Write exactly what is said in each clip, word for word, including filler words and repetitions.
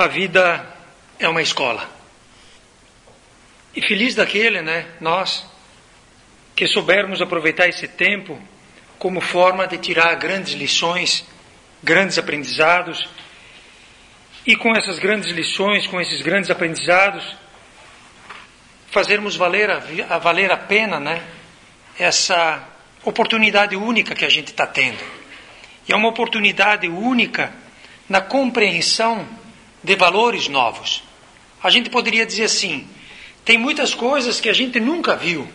a vida é uma escola. E feliz daquele, né, nós, que soubermos aproveitar esse tempo como forma de tirar grandes lições, grandes aprendizados, e com essas grandes lições, com esses grandes aprendizados, fazermos valer a, a, valer a pena, né, essa oportunidade única que a gente está tendo. E é uma oportunidade única na compreensão de valores novos. A gente poderia dizer assim, tem muitas coisas que a gente nunca viu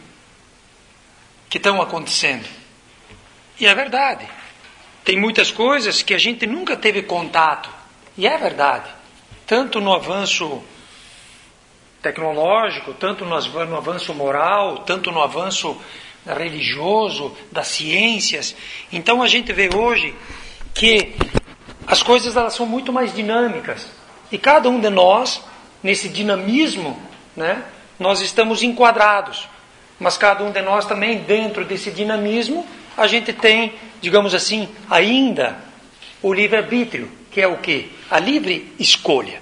que estão acontecendo. E é verdade. Tem muitas coisas que a gente nunca teve contato. E é verdade. Tanto no avanço tecnológico, tanto no avanço moral, tanto no avanço religioso, das ciências. Então a gente vê hoje que as coisas elas são muito mais dinâmicas. E cada um de nós, nesse dinamismo, né, nós estamos enquadrados. Mas cada um de nós também, dentro desse dinamismo, a gente tem, digamos assim, ainda o livre-arbítrio, que é o quê? A livre escolha.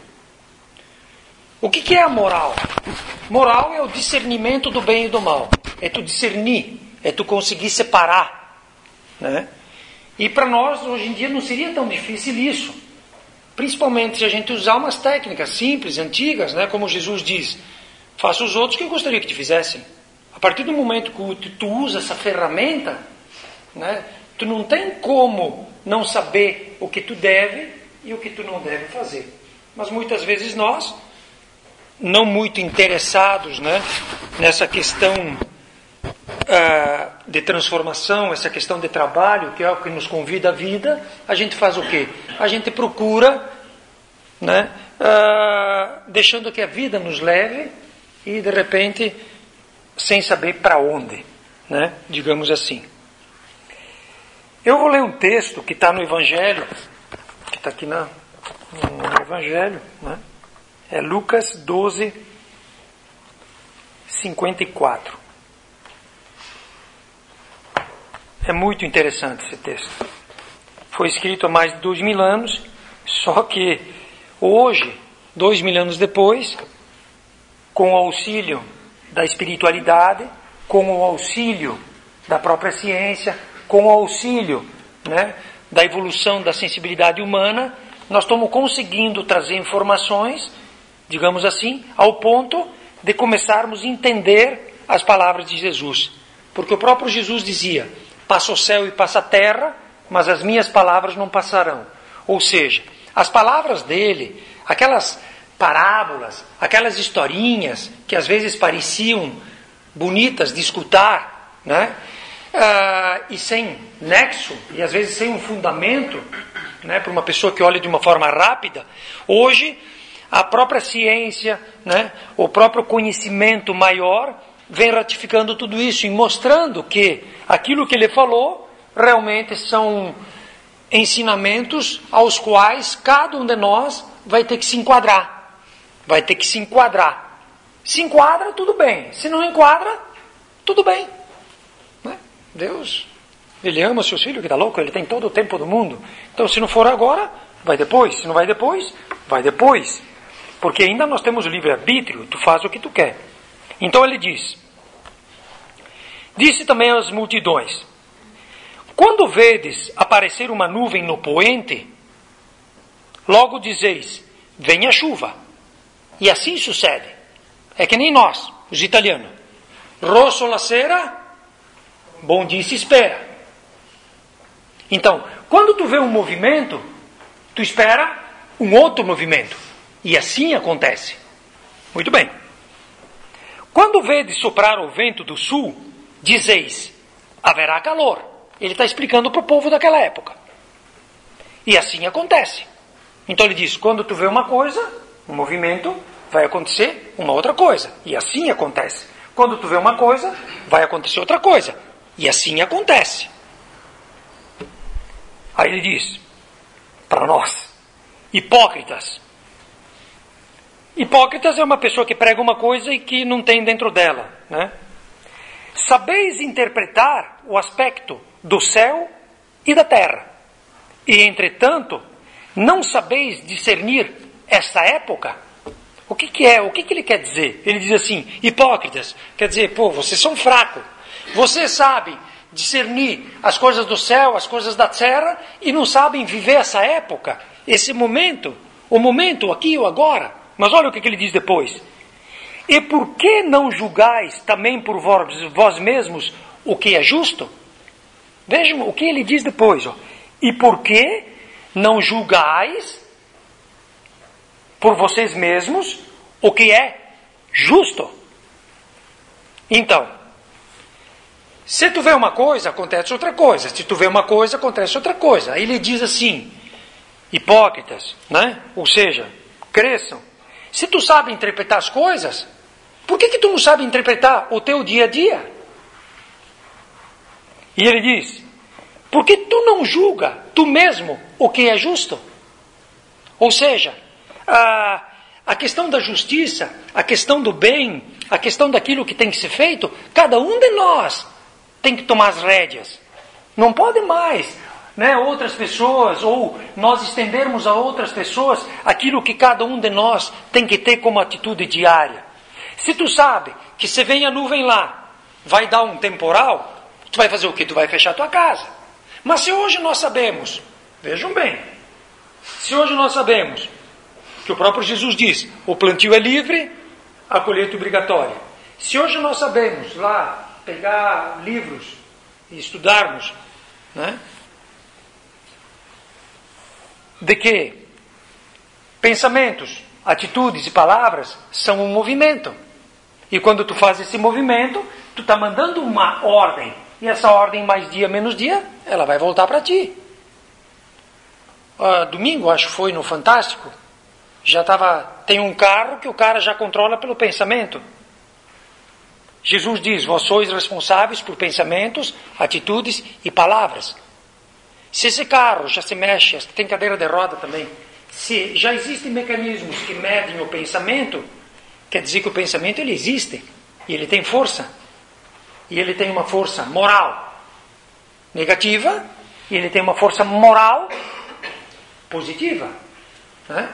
O que, que é a moral? Moral é o discernimento do bem e do mal. É tu discernir, é tu conseguir separar, né? E para nós, hoje em dia, não seria tão difícil isso. Principalmente se a gente usar umas técnicas simples, antigas, né? Como Jesus diz, faça os outros que eu gostaria que te fizessem. A partir do momento que tu usa essa ferramenta, né? Tu não tem como não saber o que tu deve e o que tu não deve fazer. Mas muitas vezes nós, não muito interessados, né, nessa questão uh, de transformação, essa questão de trabalho, que é o que nos convida à vida, a gente faz o quê? A gente procura, né, uh, deixando que a vida nos leve e, de repente, sem saber para onde, né, digamos assim. Eu vou ler um texto que está no Evangelho, que está aqui na, no Evangelho, né? É Lucas doze, cinquenta e quatro. É muito interessante esse texto. Foi escrito há mais de dois mil anos, só que hoje, dois mil anos depois, com o auxílio da espiritualidade, com o auxílio da própria ciência, com o auxílio, né, da evolução da sensibilidade humana, nós estamos conseguindo trazer informações, digamos assim, ao ponto de começarmos a entender as palavras de Jesus. Porque o próprio Jesus dizia, passa o céu e passa a terra, mas as minhas palavras não passarão. Ou seja, as palavras dele, aquelas parábolas, aquelas historinhas que às vezes pareciam bonitas de escutar, né? Ah, e sem nexo, e às vezes sem um fundamento, né, para uma pessoa que olha de uma forma rápida, hoje a própria ciência, né, o próprio conhecimento maior vem ratificando tudo isso e mostrando que aquilo que ele falou realmente são ensinamentos aos quais cada um de nós vai ter que se enquadrar. Vai ter que se enquadrar. Se enquadra, tudo bem. Se não enquadra, tudo bem. Né? Deus, Ele ama seus filhos, que está louco, Ele tem todo o tempo do mundo. Então, se não for agora, vai depois. Se não vai depois, vai depois. Porque ainda nós temos o livre-arbítrio, tu faz o que tu quer. Então ele diz, disse também às multidões, quando vedes aparecer uma nuvem no poente, logo dizeis, venha chuva. E assim sucede. É que nem nós, os italianos. Rosso la sera, bom dia se espera. Então, quando tu vê um movimento, tu espera um outro movimento. E assim acontece. Muito bem. Quando vedes soprar o vento do sul, dizeis, haverá calor. Ele está explicando para o povo daquela época. E assim acontece. Então ele diz, quando tu vê uma coisa, um movimento, vai acontecer uma outra coisa. E assim acontece. Quando tu vê uma coisa, vai acontecer outra coisa. E assim acontece. Aí ele diz, para nós, hipócritas. Hipócritas é uma pessoa que prega uma coisa e que não tem dentro dela, né? Sabeis interpretar o aspecto do céu e da terra, e entretanto não sabeis discernir essa época, o que, que é? O que, que ele quer dizer? Ele diz assim, hipócritas, quer dizer, pô, vocês são fracos. Vocês sabem discernir as coisas do céu, as coisas da terra, e não sabem viver essa época, esse momento, o momento, aqui ou agora. Mas olha o que, que ele diz depois. E por que não julgais também por vós, vós mesmos o que é justo? Vejam o que ele diz depois. Ó. E por que não julgais por vocês mesmos o que é justo? Então, se tu vê uma coisa, acontece outra coisa. Se tu vê uma coisa, acontece outra coisa. Aí ele diz assim, hipócritas, né? Ou seja, cresçam. Se tu sabe interpretar as coisas, por que que tu não sabe interpretar o teu dia a dia? E ele diz, por que tu não julga tu mesmo o que é justo? Ou seja, a, a questão da justiça, a questão do bem, a questão daquilo que tem que ser feito, cada um de nós tem que tomar as rédeas. Não pode mais, né, outras pessoas, ou nós estendermos a outras pessoas aquilo que cada um de nós tem que ter como atitude diária. Se tu sabe que se vem a nuvem lá, vai dar um temporal, tu vai fazer o quê? Tu vai fechar a tua casa. Mas se hoje nós sabemos, vejam bem, se hoje nós sabemos que o próprio Jesus diz, o plantio é livre, a colheita é obrigatória. Se hoje nós sabemos lá, pegar livros e estudarmos, né, de que pensamentos, atitudes e palavras são um movimento. E quando tu faz esse movimento, tu está mandando uma ordem. E essa ordem, mais dia, menos dia, ela vai voltar para ti. Uh, domingo, acho que foi no Fantástico, já estava, tem um carro que o cara já controla pelo pensamento. Jesus diz, vós sois responsáveis por pensamentos, atitudes e palavras. Se esse carro já se mexe, tem cadeira de roda também, se já existem mecanismos que medem o pensamento, quer dizer que o pensamento ele existe, e ele tem força, e ele tem uma força moral negativa, e ele tem uma força moral positiva. Né?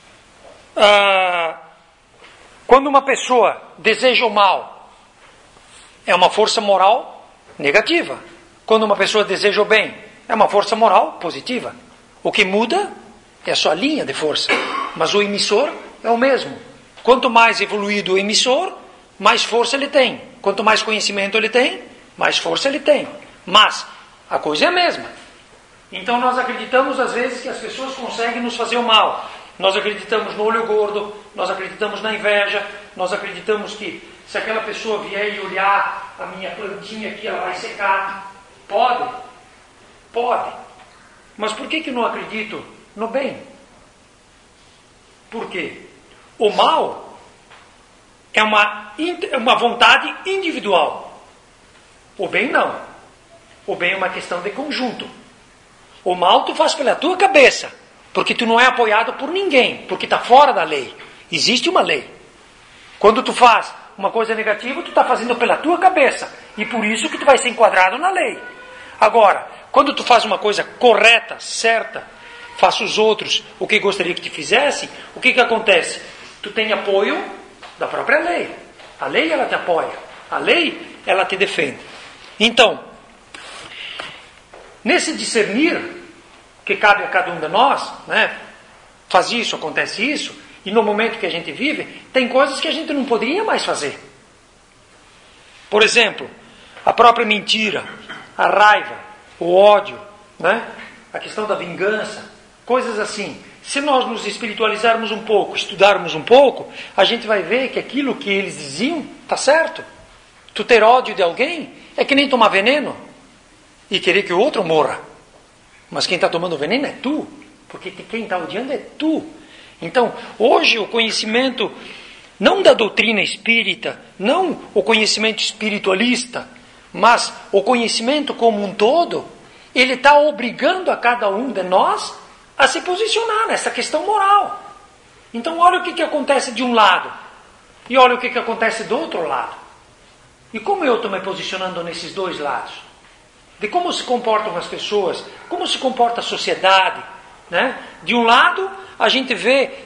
Ah, quando uma pessoa deseja o mal, é uma força moral negativa. Quando uma pessoa deseja o bem, é uma força moral positiva. O que muda é só a linha de força, mas o emissor é o mesmo. Quanto mais evoluído o emissor, mais força ele tem. Quanto mais conhecimento ele tem, mais força ele tem. Mas a coisa é a mesma. Então nós acreditamos às vezes que as pessoas conseguem nos fazer o mal. Nós acreditamos no olho gordo, nós acreditamos na inveja, nós acreditamos que se aquela pessoa vier e olhar a minha plantinha aqui, ela vai secar. Pode, pode. Mas por que que eu não acredito no bem? Por quê? O mal é uma, uma vontade individual. O bem não. O bem é uma questão de conjunto. O mal tu faz pela tua cabeça, porque tu não é apoiado por ninguém, porque está fora da lei. Existe uma lei. Quando tu faz uma coisa negativa, tu está fazendo pela tua cabeça, e por isso que tu vai ser enquadrado na lei. Agora, quando tu faz uma coisa correta, certa, faça os outros o que gostaria que te fizesse, o que que acontece? Tu tem apoio da própria lei. A lei, ela te apoia. A lei, ela te defende. Então, nesse discernir que cabe a cada um de nós, né, faz isso, acontece isso, e no momento que a gente vive, tem coisas que a gente não poderia mais fazer. Por exemplo, a própria mentira, a raiva, o ódio, né, a questão da vingança, coisas assim. Se nós nos espiritualizarmos um pouco, estudarmos um pouco, a gente vai ver que aquilo que eles diziam está certo. Tu ter ódio de alguém é que nem tomar veneno e querer que o outro morra. Mas quem está tomando veneno é tu, porque quem está odiando é tu. Então, hoje o conhecimento, não da doutrina espírita, não o conhecimento espiritualista, mas o conhecimento como um todo, ele está obrigando a cada um de nós a se posicionar nessa questão moral. Então, olha o que, que acontece de um lado, e olha o que, que acontece do outro lado. E como eu estou me posicionando nesses dois lados? De como se comportam as pessoas, como se comporta a sociedade, né? De um lado, a gente vê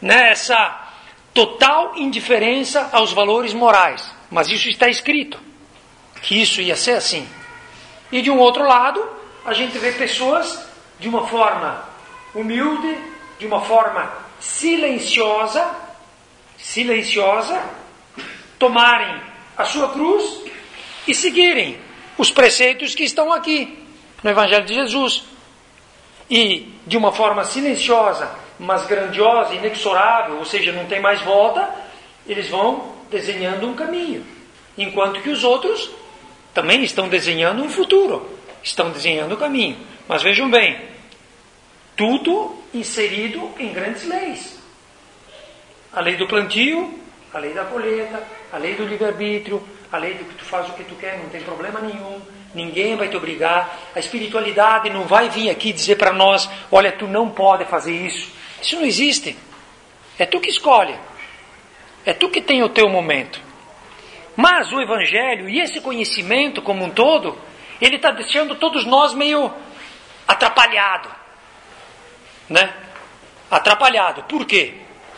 né, essa total indiferença aos valores morais. Mas isso está escrito, que isso ia ser assim. E de um outro lado, a gente vê pessoas de uma forma humilde, de uma forma silenciosa, silenciosa, tomarem a sua cruz e seguirem os preceitos que estão aqui no Evangelho de Jesus. E de uma forma silenciosa, mas grandiosa, inexorável, ou seja, não tem mais volta, eles vão desenhando um caminho. Enquanto que os outros também estão desenhando um futuro, estão desenhando um caminho. Mas vejam bem, tudo inserido em grandes leis. A lei do plantio, a lei da colheita, a lei do livre-arbítrio, a lei do que tu faz o que tu quer, não tem problema nenhum, ninguém vai te obrigar. A espiritualidade não vai vir aqui dizer para nós, olha, tu não pode fazer isso. Isso não existe. É tu que escolhe. É tu que tem o teu momento. Mas o Evangelho e esse conhecimento como um todo, ele está deixando todos nós meio atrapalhado, né? Atrapalhado. Por quê?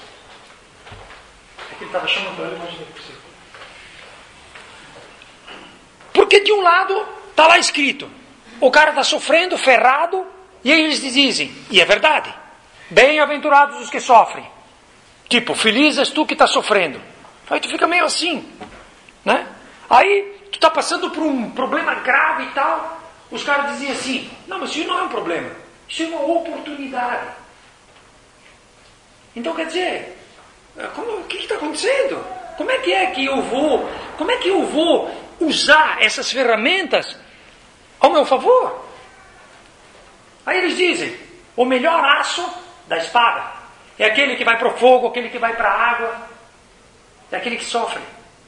É que ele estava chamando ele, mas não é possível. Porque de um lado está lá escrito, o cara está sofrendo, ferrado, e aí eles dizem, e é verdade, bem-aventurados os que sofrem. Tipo, feliz és tu que está sofrendo. Aí tu fica meio assim, né? Aí tu está passando por um problema grave e tal, os caras dizem assim, não, mas isso não é um problema, isso é uma oportunidade. Então quer dizer, como, o que está acontecendo? Como é que é que eu vou, como é que eu vou usar essas ferramentas ao meu favor? Aí eles dizem, o melhor aço da espada é aquele que vai para o fogo, aquele que vai para a água, é aquele que sofre.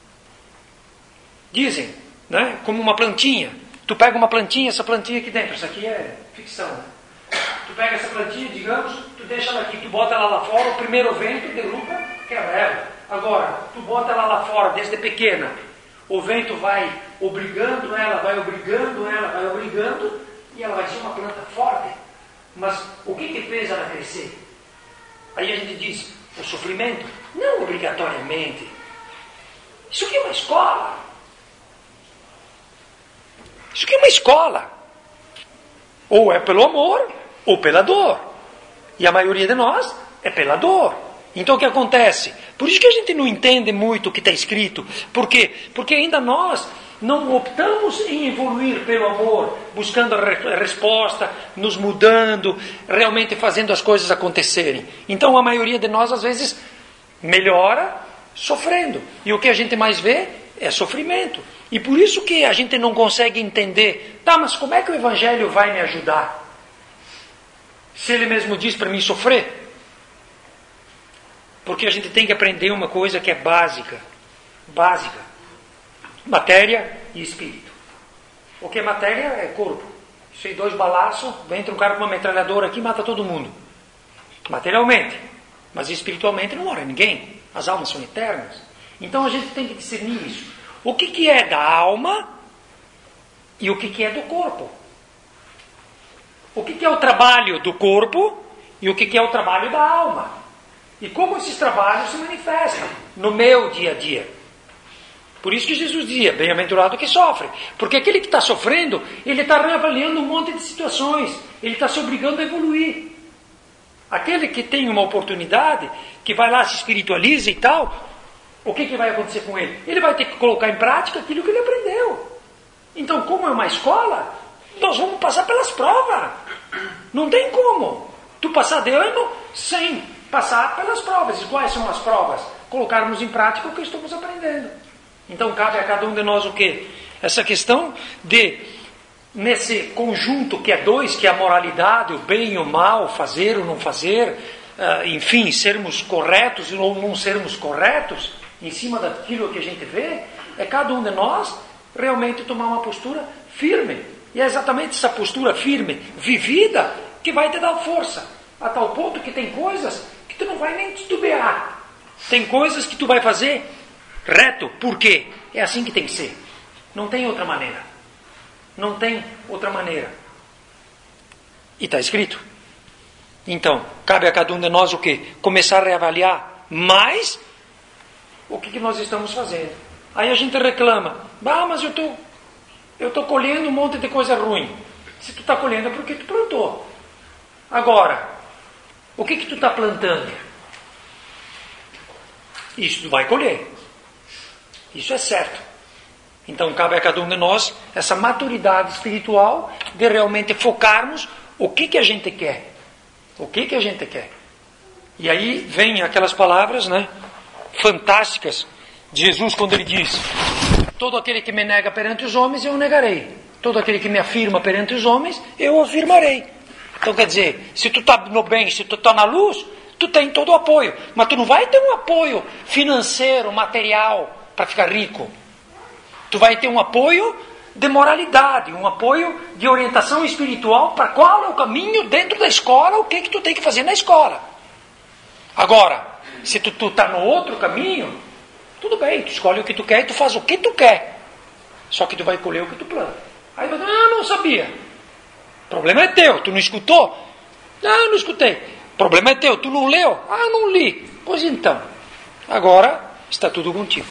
Dizem, né, como uma plantinha. Tu pega uma plantinha, essa plantinha aqui dentro, isso aqui é ficção, né? Tu pega essa plantinha, digamos, tu deixa ela aqui, tu bota ela lá fora, o primeiro vento derruba, quebra ela. Agora, tu bota ela lá fora, desde pequena, o vento vai obrigando ela, vai obrigando ela, vai obrigando, e ela vai ser uma planta forte. Mas o que que fez ela crescer? Aí a gente diz, o sofrimento? Não obrigatoriamente. Isso aqui é uma escola. Isso aqui é uma escola. Ou é pelo amor, ou pela dor. E a maioria de nós é pela dor. Então o que acontece? Por isso que a gente não entende muito o que está escrito. Por quê? Porque ainda nós não optamos em evoluir pelo amor, buscando a re- resposta, nos mudando, realmente fazendo as coisas acontecerem. Então a maioria de nós às vezes melhora sofrendo. E o que a gente mais vê é sofrimento. E por isso que a gente não consegue entender, tá, mas como é que o Evangelho vai me ajudar? Se ele mesmo diz para mim sofrer. Porque a gente tem que aprender uma coisa que é básica. Básica. Matéria e espírito. O que é matéria é corpo. Se tem dois balaços, entra um cara com uma metralhadora aqui e mata todo mundo. Materialmente. Mas espiritualmente não morre ninguém. As almas são eternas. Então a gente tem que discernir isso. O que, que é da alma e o que, que é do corpo. O que, que é o trabalho do corpo e o que, que é o trabalho da alma. E como esses trabalhos se manifestam no meu dia a dia. Por isso que Jesus dizia, bem-aventurado que sofre. Porque aquele que está sofrendo, ele está reavaliando um monte de situações. Ele está se obrigando a evoluir. Aquele que tem uma oportunidade, que vai lá, se espiritualiza e tal, o que, que vai acontecer com ele? Ele vai ter que colocar em prática aquilo que ele aprendeu. Então, como é uma escola, nós vamos passar pelas provas. Não tem como tu passar de ano sem passar pelas provas. E quais são as provas? Colocarmos em prática o que estamos aprendendo. Então cabe a cada um de nós o quê? Essa questão de, nesse conjunto que é dois, que é a moralidade, o bem e o mal, fazer ou não fazer, uh, enfim, sermos corretos ou não sermos corretos, em cima daquilo que a gente vê, é cada um de nós realmente tomar uma postura firme. E é exatamente essa postura firme, vivida, que vai te dar força. A tal ponto que tem coisas que tu não vai nem titubear. Tem coisas que tu vai fazer reto. Por quê? É assim que tem que ser. Não tem outra maneira. Não tem outra maneira. E está escrito. Então, cabe a cada um de nós o quê? Começar a reavaliar mais o que, que nós estamos fazendo. Aí a gente reclama, ah, mas eu estou eu tô colhendo um monte de coisa ruim. Se tu está colhendo é porque tu plantou. Agora, o que, que tu está plantando? Isso tu vai colher. Isso é certo. Então cabe a cada um de nós essa maturidade espiritual de realmente focarmos o que, que a gente quer. O que, que a gente quer. E aí vem aquelas palavras, né, fantásticas de Jesus quando ele diz: todo aquele que me nega perante os homens, eu o negarei. Todo aquele que me afirma perante os homens, eu o afirmarei. Então quer dizer, se tu está no bem, se tu está na luz, tu tem todo o apoio. Mas tu não vai ter um apoio financeiro, material, para ficar rico. Tu vai ter um apoio de moralidade, um apoio de orientação espiritual para qual é o caminho dentro da escola, o que, que tu tem que fazer na escola. Agora, se tu está no outro caminho, tudo bem, tu escolhe o que tu quer e tu faz o que tu quer. Só que tu vai colher o que tu planta. Aí tu vai dizer, ah, não sabia. O problema é teu, tu não escutou? Ah, não escutei. O problema é teu, tu não leu? Ah, não li. Pois então, agora está tudo contigo.